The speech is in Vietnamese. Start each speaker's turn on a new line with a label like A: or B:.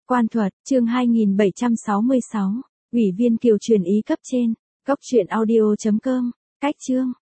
A: Quan thuật, chương 2766. Ủy viên Kiều truyền ý cấp trên. Cốc truyện audio.com. Cách chương.